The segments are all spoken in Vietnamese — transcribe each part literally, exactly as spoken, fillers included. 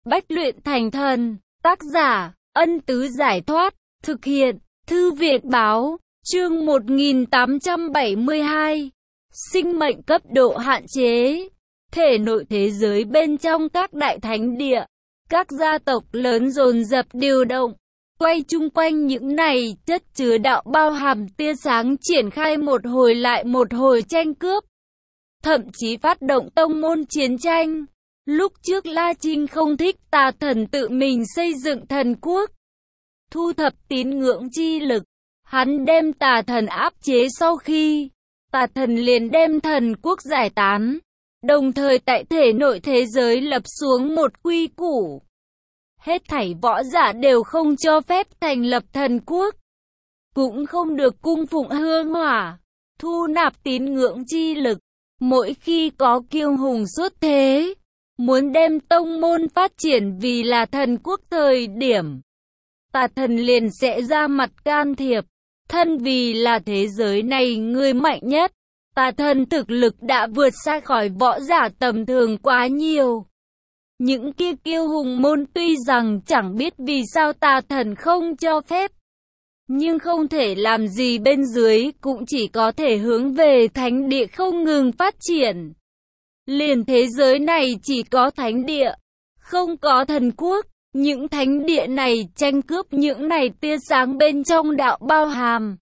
Bách luyện thành thần. Tác giả, Ân Tứ Giải Thoát. Thực hiện, Thư Việt Báo. Chương một nghìn tám trăm bảy mươi hai. Sinh mệnh cấp độ hạn chế. Thể nội thế giới bên trong các đại thánh địa, các gia tộc lớn dồn dập điều động, quay chung quanh những này chất chứa đạo bao hàm tia sáng, triển khai một hồi lại một hồi tranh cướp, thậm chí phát động tông môn chiến tranh. Lúc trước La Trinh không thích Tà Thần tự mình xây dựng thần quốc, thu thập tín ngưỡng chi lực, hắn đem Tà Thần áp chế, sau khi Tà Thần liền đem thần quốc giải tán, đồng thời tại thể nội thế giới lập xuống một quy củ. Hết thảy võ giả đều không cho phép thành lập thần quốc, cũng không được cung phụng hương hỏa, thu nạp tín ngưỡng chi lực. Mỗi khi có kiêu hùng xuất thế, muốn đem tông môn phát triển vì là thần quốc thời điểm, Tà Thần liền sẽ ra mặt can thiệp. Thân vì là thế giới này người mạnh nhất, Tà Thần thực lực đã vượt xa khỏi võ giả tầm thường quá nhiều. Những kia kiêu hùng môn tuy rằng chẳng biết vì sao Tà Thần không cho phép, nhưng không thể làm gì bên dưới, cũng chỉ có thể hướng về thánh địa không ngừng phát triển. Liền thế giới này chỉ có thánh địa, không có thần quốc. Những thánh địa này tranh cướp những này tia sáng bên trong đạo bao hàm,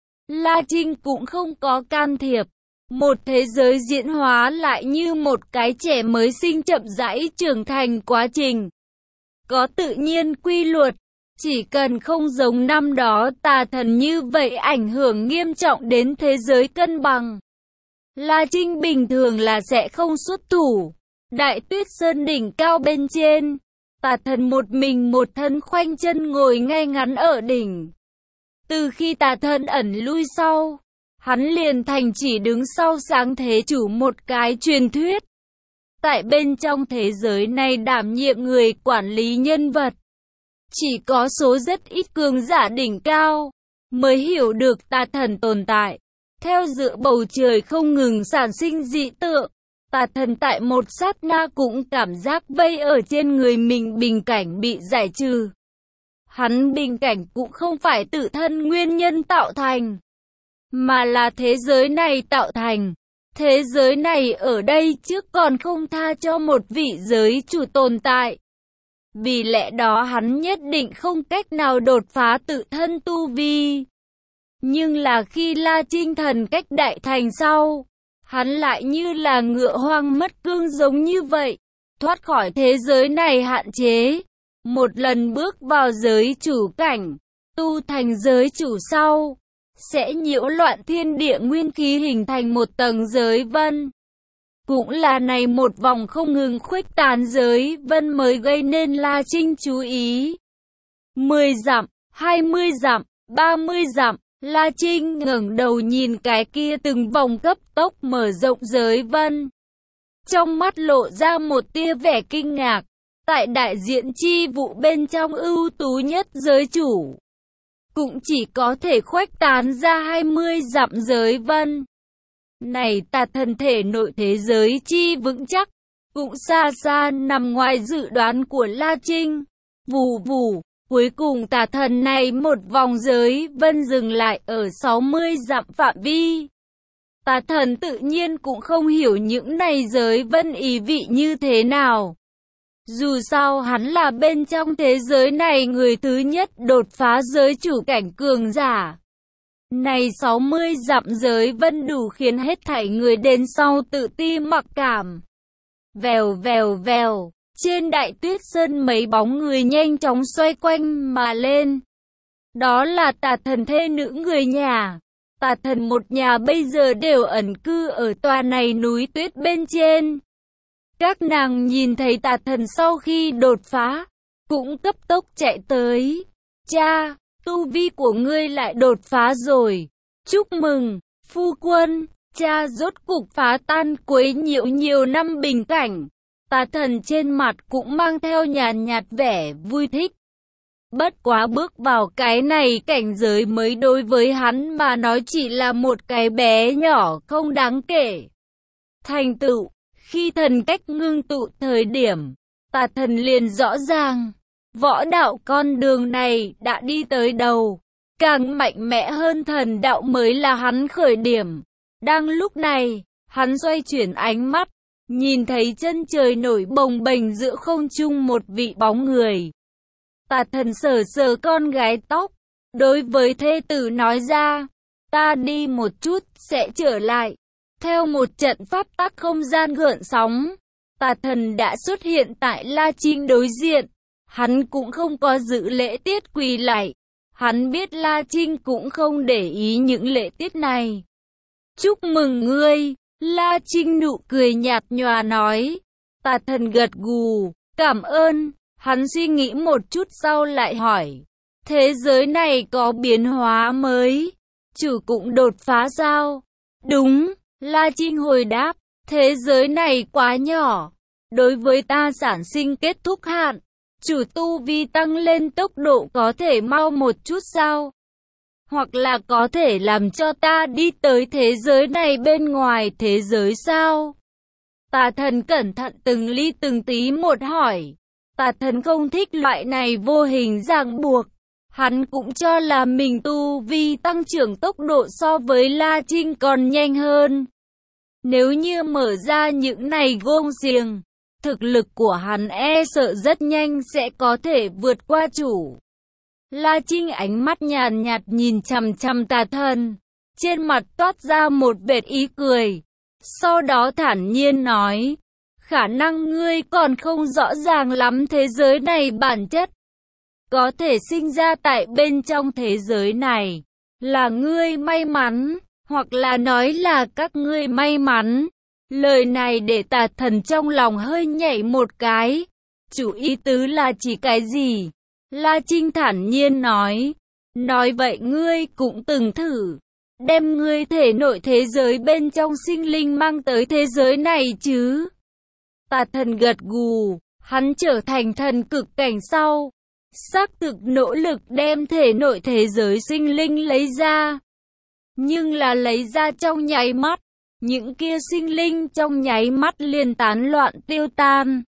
La Trinh cũng không có can thiệp. Một thế giới diễn hóa lại như một cái trẻ mới sinh chậm rãi trưởng thành quá trình, có tự nhiên quy luật. Chỉ cần không giống năm đó Tà Thần như vậy ảnh hưởng nghiêm trọng đến thế giới cân bằng, La Trinh bình thường là sẽ không xuất thủ. Đại Tuyết Sơn đỉnh cao bên trên, Tà Thần một mình một thân khoanh chân ngồi ngay ngắn ở đỉnh. Từ khi Tà Thần ẩn lui sau, hắn liền thành chỉ đứng sau sáng thế chủ một cái truyền thuyết. Tại bên trong thế giới này đảm nhiệm người quản lý nhân vật, chỉ có số rất ít cường giả đỉnh cao mới hiểu được Tà Thần tồn tại. Theo dựa bầu trời không ngừng sản sinh dị tượng, Tà Thần tại một sát na cũng cảm giác vây ở trên người mình bình cảnh bị giải trừ. Hắn bình cảnh cũng không phải tự thân nguyên nhân tạo thành, mà là thế giới này tạo thành. Thế giới này ở đây trước còn không tha cho một vị giới chủ tồn tại. Vì lẽ đó hắn nhất định không cách nào đột phá tự thân tu vi. Nhưng là khi La Trinh thần cách đại thành sau, hắn lại như là ngựa hoang mất cương giống như vậy, thoát khỏi thế giới này hạn chế, một lần bước vào giới chủ cảnh, tu thành giới chủ sau, sẽ nhiễu loạn thiên địa nguyên khí, hình thành một tầng giới vân. Cũng là này một vòng không ngừng khuếch tán giới vân mới gây nên La Trinh chú ý. mười dặm, hai mươi dặm, ba mươi dặm, La Trinh ngẩng đầu nhìn cái kia từng vòng cấp tốc mở rộng giới vân, trong mắt lộ ra một tia vẻ kinh ngạc. Tại đại diện chi vụ bên trong ưu tú nhất giới chủ, cũng chỉ có thể khuếch tán ra hai mươi dặm giới vân. Này Tà Thần thể nội thế giới chi vững chắc, cũng xa xa nằm ngoài dự đoán của La Trinh. Vù vù, cuối cùng Tà Thần này một vòng giới vân dừng lại ở sáu mươi dặm phạm vi. Tà Thần tự nhiên cũng không hiểu những này giới vân ý vị như thế nào. Dù sao hắn là bên trong thế giới này người thứ nhất đột phá giới chủ cảnh cường giả. Này sáu mươi dặm giới vân đủ khiến hết thảy người đến sau tự ti mặc cảm. Vèo vèo vèo, trên Đại Tuyết Sơn mấy bóng người nhanh chóng xoay quanh mà lên. Đó là Tà Thần thê nữ người nhà. Tà Thần một nhà bây giờ đều ẩn cư ở tòa này núi tuyết bên trên. Các nàng nhìn thấy Tà Thần sau khi đột phá, cũng cấp tốc chạy tới. Cha, tu vi của ngươi lại đột phá rồi. Chúc mừng, phu quân, cha rốt cục phá tan quấy nhiễu nhiều năm bình cảnh. Tà Thần trên mặt cũng mang theo nhàn nhạt vẻ vui thích. Bất quá bước vào cái này cảnh giới mới đối với hắn mà nói chỉ là một cái bé nhỏ không đáng kể. Thành tựu, khi thần cách ngưng tụ thời điểm, Tà thần liền rõ ràng, võ đạo con đường này đã đi tới đầu, càng mạnh mẽ hơn thần đạo mới là hắn khởi điểm. Đang lúc này, hắn xoay chuyển ánh mắt, nhìn thấy chân trời nổi bồng bềnh giữa không trung một vị bóng người. Tà thần sờ sờ con gái tóc, đối với thê tử nói ra, ta đi một chút, sẽ trở lại. Theo một trận pháp tắc không gian gợn sóng, tà thần đã xuất hiện tại La Trinh đối diện. Hắn cũng không có giữ lễ tiết quỳ lạy. Hắn biết La Trinh cũng không để ý những lễ tiết này. Chúc mừng ngươi, La Trinh nụ cười nhạt nhòa nói. Tà thần gật gù, cảm ơn. Hắn suy nghĩ một chút sau lại hỏi, thế giới này có biến hóa mới, chủ cũng đột phá sao? Đúng, La Trinh hồi đáp, thế giới này quá nhỏ, đối với ta sản sinh kết thúc hạn, chủ tu vi tăng lên tốc độ có thể mau một chút sao? Hoặc là có thể làm cho ta đi tới thế giới này bên ngoài thế giới sao? Tà thần cẩn thận từng ly từng tí một hỏi. Tà thần không thích loại này vô hình ràng buộc. Hắn cũng cho là mình tu vi tăng trưởng tốc độ so với La Trinh còn nhanh hơn. Nếu như mở ra những này gông xiềng, thực lực của hắn e sợ rất nhanh sẽ có thể vượt qua chủ. La Trinh ánh mắt nhàn nhạt nhìn chằm chằm tà thần, trên mặt toát ra một vệt ý cười. Sau đó thản nhiên nói, khả năng ngươi còn không rõ ràng lắm thế giới này bản chất. Có thể sinh ra tại bên trong thế giới này, là ngươi may mắn, hoặc là nói là các ngươi may mắn. Lời này để tà thần trong lòng hơi nhảy một cái. Chủ ý tứ là chỉ cái gì? La Trinh thản nhiên nói, nói vậy ngươi cũng từng thử đem ngươi thể nội thế giới bên trong sinh linh mang tới thế giới này chứ? Tà thần gật gù, hắn trở thành thần cực cảnh sau, xác thực nỗ lực đem thể nội thế giới sinh linh lấy ra. Nhưng là lấy ra trong nháy mắt, những kia sinh linh trong nháy mắt liền tán loạn tiêu tan,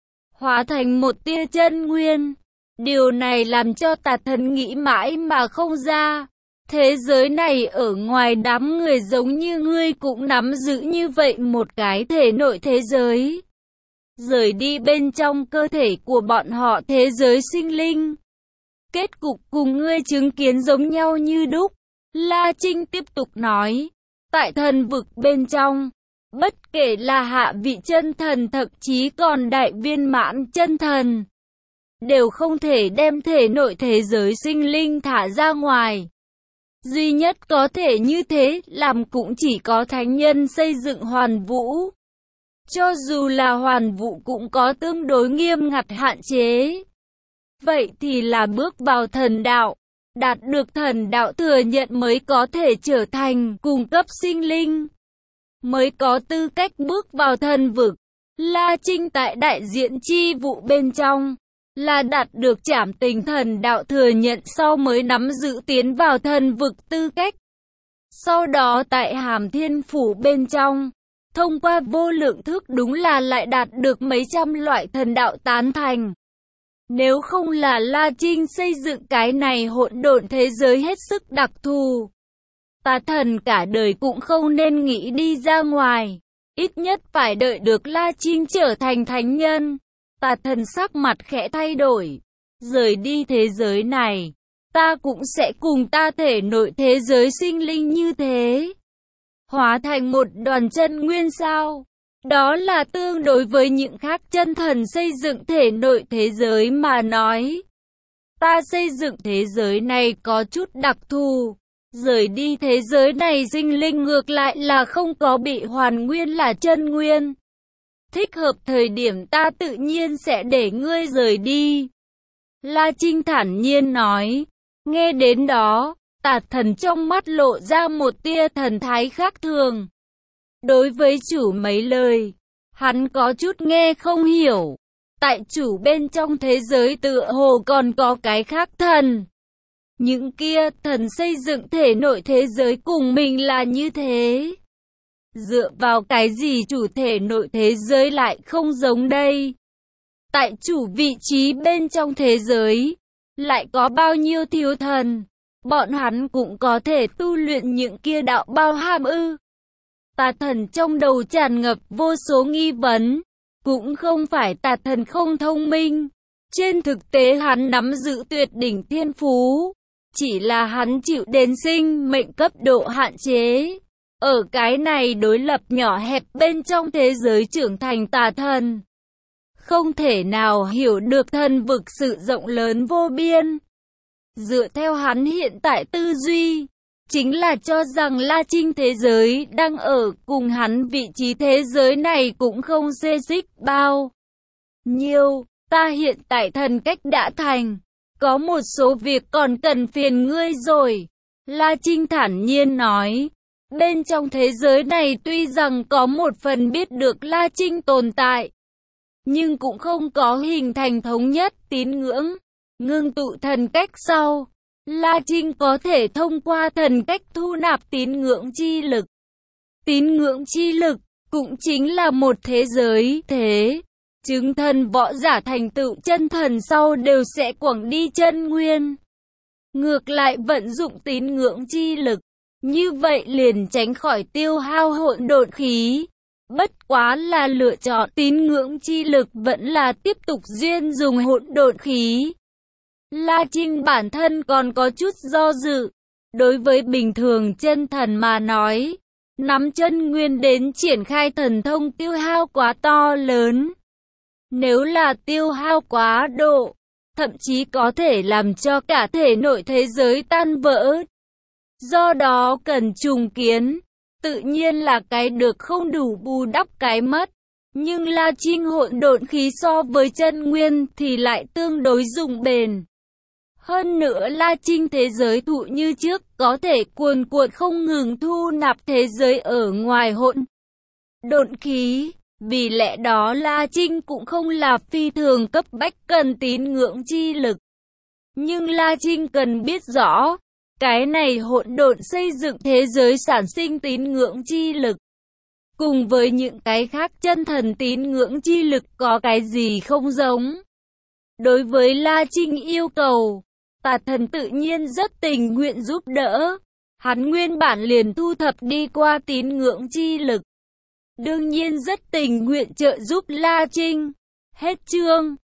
hóa thành một tia chân nguyên. Điều này làm cho tà thần nghĩ mãi mà không ra. Thế giới này ở ngoài đám người giống như ngươi cũng nắm giữ như vậy một cái thể nội thế giới. Rời đi bên trong cơ thể của bọn họ thế giới sinh linh. Kết cục cùng ngươi chứng kiến giống nhau như đúc. La Trinh tiếp tục nói, tại thần vực bên trong, bất kể là hạ vị chân thần thậm chí còn đại viên mãn chân thần, đều không thể đem thể nội thế giới sinh linh thả ra ngoài. Duy nhất có thể như thế làm cũng chỉ có thánh nhân xây dựng hoàn vũ. Cho dù là hoàn vũ cũng có tương đối nghiêm ngặt hạn chế. Vậy thì là bước vào thần đạo. Đạt được thần đạo thừa nhận mới có thể trở thành cung cấp sinh linh, mới có tư cách bước vào thần vực. La Trinh tại đại diện chi vụ bên trong là đạt được trảm tình thần đạo thừa nhận sau mới nắm giữ tiến vào thần vực tư cách. Sau đó tại Hàm Thiên Phủ bên trong, thông qua vô lượng thức đúng là lại đạt được mấy trăm loại thần đạo tán thành. Nếu không là La Trinh xây dựng cái này hỗn độn thế giới hết sức đặc thù, tà thần cả đời cũng không nên nghĩ đi ra ngoài. Ít nhất phải đợi được La Trinh trở thành thánh nhân. Tà thần sắc mặt khẽ thay đổi. Rời đi thế giới này, ta cũng sẽ cùng ta thể nội thế giới sinh linh như thế, hóa thành một đoàn chân nguyên sao? Đó là tương đối với những khác chân thần xây dựng thể nội thế giới mà nói. Ta xây dựng thế giới này có chút đặc thù. Rời đi thế giới này sinh linh ngược lại là không có bị hoàn nguyên là chân nguyên. Thích hợp thời điểm ta tự nhiên sẽ để ngươi rời đi. La Trinh thản nhiên nói. Nghe đến đó, tà thần trong mắt lộ ra một tia thần thái khác thường. Đối với chủ mấy lời, hắn có chút nghe không hiểu. Tại chủ bên trong thế giới tựa hồ còn có cái khác thần. Những kia thần xây dựng thể nội thế giới cùng mình là như thế. Dựa vào cái gì chủ thể nội thế giới lại không giống đây? tại chủ vị trí bên trong thế giới, lại có bao nhiêu thiếu thần, bọn hắn cũng có thể tu luyện những kia đạo bao hàm ư? Tà thần trong đầu tràn ngập vô số nghi vấn, cũng không phải tà thần không thông minh, trên thực tế hắn nắm giữ tuyệt đỉnh thiên phú, chỉ là hắn chịu đến sinh mệnh cấp độ hạn chế. Ở cái này đối lập nhỏ hẹp bên trong thế giới trưởng thành tà thần, không thể nào hiểu được thần vực sự rộng lớn vô biên. Dựa theo hắn hiện tại tư duy, chính là cho rằng La Trinh thế giới đang ở cùng hắn vị trí thế giới này cũng không xê xích bao nhiêu. Ta hiện tại thần cách đã thành, có một số việc còn cần phiền ngươi rồi. La Trinh thản nhiên nói. Bên trong thế giới này tuy rằng có một phần biết được La Trinh tồn tại, nhưng cũng không có hình thành thống nhất tín ngưỡng. Ngưng tụ thần cách sau, La Trinh có thể thông qua thần cách thu nạp tín ngưỡng chi lực. Tín ngưỡng chi lực cũng chính là một thế giới thế. Chứng thần võ giả thành tựu chân thần sau đều sẽ quẳng đi chân nguyên. Ngược lại vận dụng tín ngưỡng chi lực, như vậy liền tránh khỏi tiêu hao hỗn độn khí. Bất quá là lựa chọn tín ngưỡng chi lực vẫn là tiếp tục duyên dùng hỗn độn khí. La Trinh bản thân còn có chút do dự. Đối với bình thường chân thần mà nói, nắm chân nguyên đến triển khai thần thông tiêu hao quá to lớn. Nếu là tiêu hao quá độ, thậm chí có thể làm cho cả thể nội thế giới tan vỡ. Do đó cần trùng kiến, tự nhiên là cái được không đủ bù đắp cái mất. Nhưng La Trinh hỗn độn khí so với chân nguyên thì lại tương đối dùng bền. Hơn nữa La Trinh thế giới thụ như trước có thể cuồn cuộn không ngừng thu nạp thế giới ở ngoài hỗn độn khí. Vì lẽ đó La Trinh cũng không là phi thường cấp bách cần tín ngưỡng chi lực. Nhưng La Trinh cần biết rõ, cái này hỗn độn xây dựng thế giới sản sinh tín ngưỡng chi lực. Cùng với những cái khác chân thần tín ngưỡng chi lực có cái gì không giống. Đối với La Trinh yêu cầu, tà thần tự nhiên rất tình nguyện giúp đỡ. Hắn nguyên bản liền thu thập đi qua tín ngưỡng chi lực. Đương nhiên rất tình nguyện trợ giúp La Trinh. Hết chương.